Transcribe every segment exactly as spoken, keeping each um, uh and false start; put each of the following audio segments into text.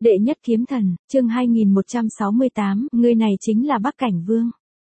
Đệ nhất kiếm thần, chương hai nghìn một trăm sáu mươi tám, người này chính là Bắc Cảnh Vương.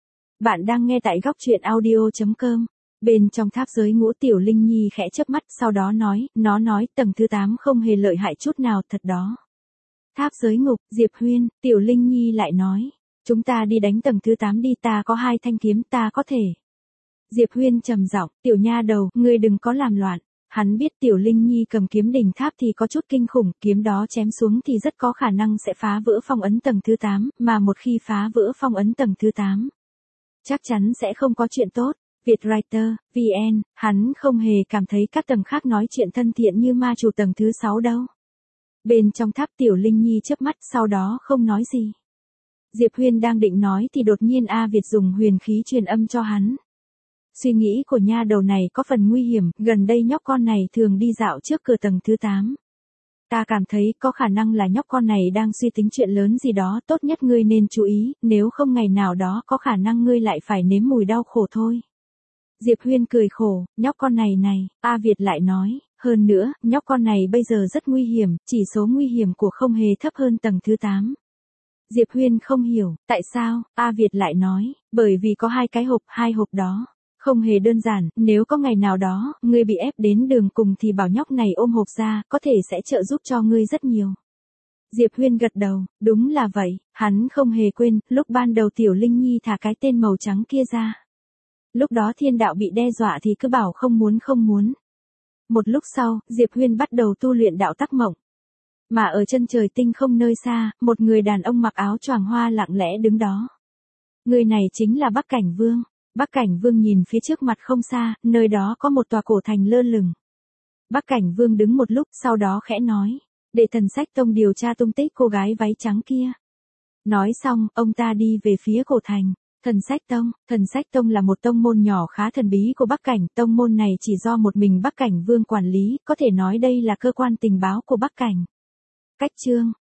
Bạn đang nghe tại góc truyện audio chấm com. Bên trong tháp giới ngũ Tiểu Linh Nhi khẽ chớp mắt, sau đó nói, nó nói tầng thứ tám không hề lợi hại chút nào thật đó. Tháp giới ngục, Diệp Huyên, Tiểu Linh Nhi lại nói, chúng ta đi đánh tầng thứ tám đi, ta có hai thanh kiếm, ta có thể. Diệp Huyên trầm giọng, tiểu nha đầu, ngươi đừng có làm loạn. Hắn biết Tiểu Linh Nhi cầm kiếm đỉnh tháp thì có chút kinh khủng, kiếm đó chém xuống thì rất có khả năng sẽ phá vỡ phong ấn tầng thứ tám, mà một khi phá vỡ phong ấn tầng thứ tám, chắc chắn sẽ không có chuyện tốt. Vietwriter, vê en, hắn không hề cảm thấy các tầng khác nói chuyện thân thiện như ma chủ tầng thứ sáu đâu. Bên trong tháp Tiểu Linh Nhi chớp mắt, sau đó không nói gì. Diệp Huyên đang định nói thì đột nhiên A Việt dùng huyền khí truyền âm cho hắn. Suy nghĩ của nha đầu này có phần nguy hiểm, gần đây nhóc con này thường đi dạo trước cửa tầng thứ tám. Ta cảm thấy có khả năng là nhóc con này đang suy tính chuyện lớn gì đó, tốt nhất ngươi nên chú ý, nếu không ngày nào đó có khả năng ngươi lại phải nếm mùi đau khổ thôi. Diệp Huyên cười khổ, nhóc con này này, A Việt lại nói, hơn nữa, nhóc con này bây giờ rất nguy hiểm, chỉ số nguy hiểm của không hề thấp hơn tầng thứ tám. Diệp Huyên không hiểu, tại sao, A Việt lại nói, bởi vì có hai cái hộp, hai hộp đó. Không hề đơn giản, nếu có ngày nào đó, ngươi bị ép đến đường cùng thì bảo nhóc này ôm hộp ra, có thể sẽ trợ giúp cho ngươi rất nhiều. Diệp Huyên gật đầu, đúng là vậy, hắn không hề quên, lúc ban đầu Tiểu Linh Nhi thả cái tên màu trắng kia ra. Lúc đó thiên đạo bị đe dọa thì cứ bảo không muốn không muốn. Một lúc sau, Diệp Huyên bắt đầu tu luyện đạo tắc mộng. Mà ở chân trời tinh không nơi xa, một người đàn ông mặc áo choàng hoa lặng lẽ đứng đó. Người này chính là Bắc Cảnh Vương. Bắc Cảnh Vương nhìn phía trước mặt không xa, nơi đó có một tòa cổ thành lơ lửng. Bắc Cảnh Vương đứng một lúc, sau đó khẽ nói, để Thần Sách Tông điều tra tung tích cô gái váy trắng kia. Nói xong, ông ta đi về phía cổ thành. Thần Sách Tông, Thần Sách Tông là một tông môn nhỏ khá thần bí của Bắc Cảnh, tông môn này chỉ do một mình Bắc Cảnh Vương quản lý, có thể nói đây là cơ quan tình báo của Bắc Cảnh. Cách chương